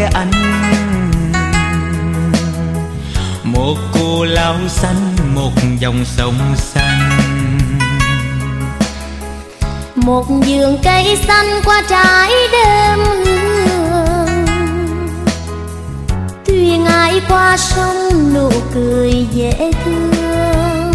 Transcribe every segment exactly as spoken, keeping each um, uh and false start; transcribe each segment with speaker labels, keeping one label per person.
Speaker 1: anh. Một cô lao xanh, một dòng sông xanh,
Speaker 2: một vườn cây xanh qua trải đêm hương. Thuyền ai qua sông nụ cười dễ thương.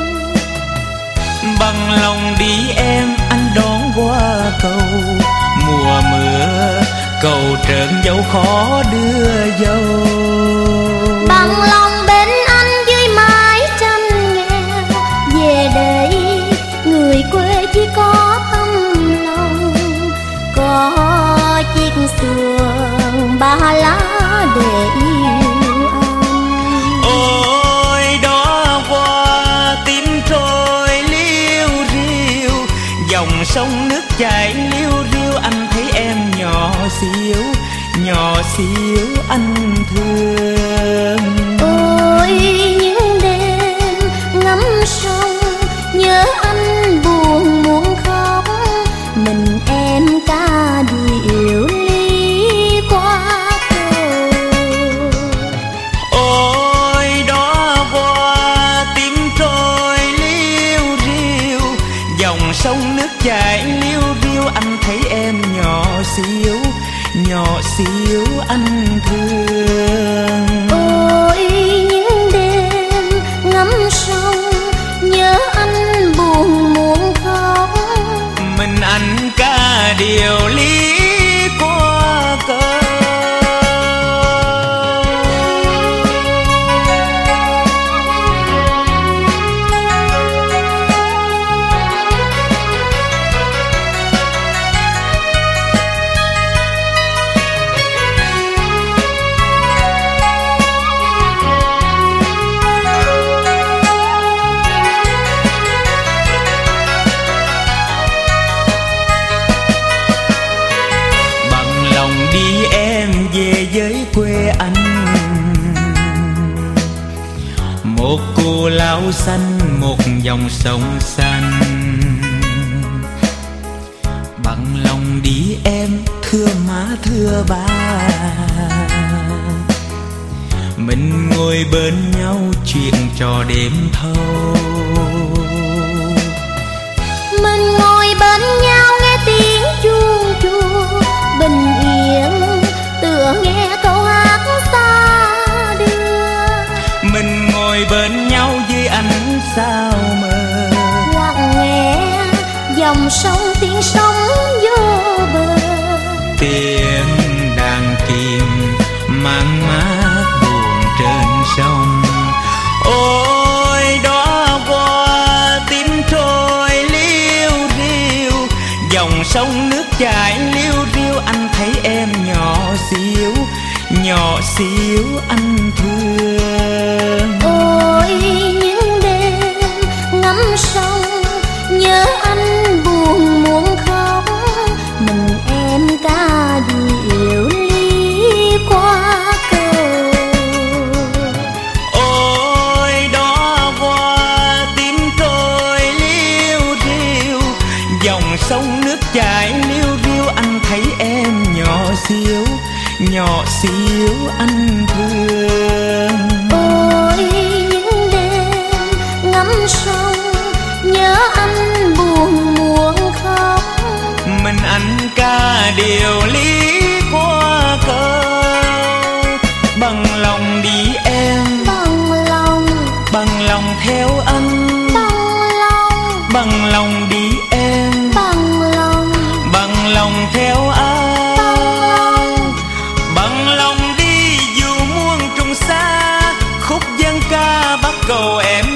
Speaker 1: Bằng lòng đi em, anh đón qua cầu. Mùa mưa cầu trơn dẫu khó đưa dâu.
Speaker 2: Bằng lòng bên anh dưới mái tranh nghèo. Về đây người quê chỉ có tâm lòng, có chiếc xuồng ba lá để yêu anh.
Speaker 1: Ôi đó qua tim trôi liêu riêu, dòng sông nước chảy liêu riêu. Anh thấy em nhỏ xíu, nhỏ xíu anh thương.
Speaker 2: Ôi những đêm ngắm sông nhớ anh buồn muốn khóc. Mình em ca điệu ly qua cầu.
Speaker 1: Ôi đó qua tiếng trôi liêu riêu, dòng sông nước chảy liêu riêu. Anh thấy em nhỏ xíu, nhỏ xíu anh thương.
Speaker 2: Ôi những đêm ngắm sông nhớ anh buồn muốn khóc.
Speaker 1: Mình anh ca điều ly qua cầu. Đi em về với quê anh. Một cô lao xanh, một dòng sông xanh. Bằng lòng đi em, thưa má thưa ba. Mình ngồi bên nhau chuyện trò đêm thâu.
Speaker 2: Mình ngồi bên nhau nghe tiếng chuông chùa bình yên, tựa nghe câu hát xa đưa.
Speaker 1: Mình ngồi bên nhau dưới ánh sao mờ,
Speaker 2: lặng nghe dòng sông tiếng sóng vô bờ.
Speaker 1: Tiếng đàn kìm mang mát buồn trên sông. Ôi đó qua tiếng trôi liêu riêu, dòng sông nước chảy liêu riêu. Anh thấy em nhỏ xíu, nhỏ xíu anh thương.
Speaker 2: Ôi những đêm ngắm sông nhớ anh buồn muốn khóc. Mình em ca điệu ly qua cầu.
Speaker 1: Ôi đó qua tiếng trôi liêu riêu, dòng sông nước chảy liêu riêu. Anh thấy em nhỏ xíu, nhỏ xíu anh thương.
Speaker 2: Ôi những đêm ngắm sông nhớ anh buồn muốn khóc.
Speaker 1: Mình anh ca điều ly qua cầu. Bằng lòng đi em,
Speaker 2: Bằng lòng,
Speaker 1: bằng lòng theo anh.
Speaker 2: bằng lòng,
Speaker 1: Bằng lòng đi em,
Speaker 2: bằng lòng,
Speaker 1: bằng lòng theo anh. Bằng lòng đi dù muôn trùng xa, khúc dân ca bắt cầu em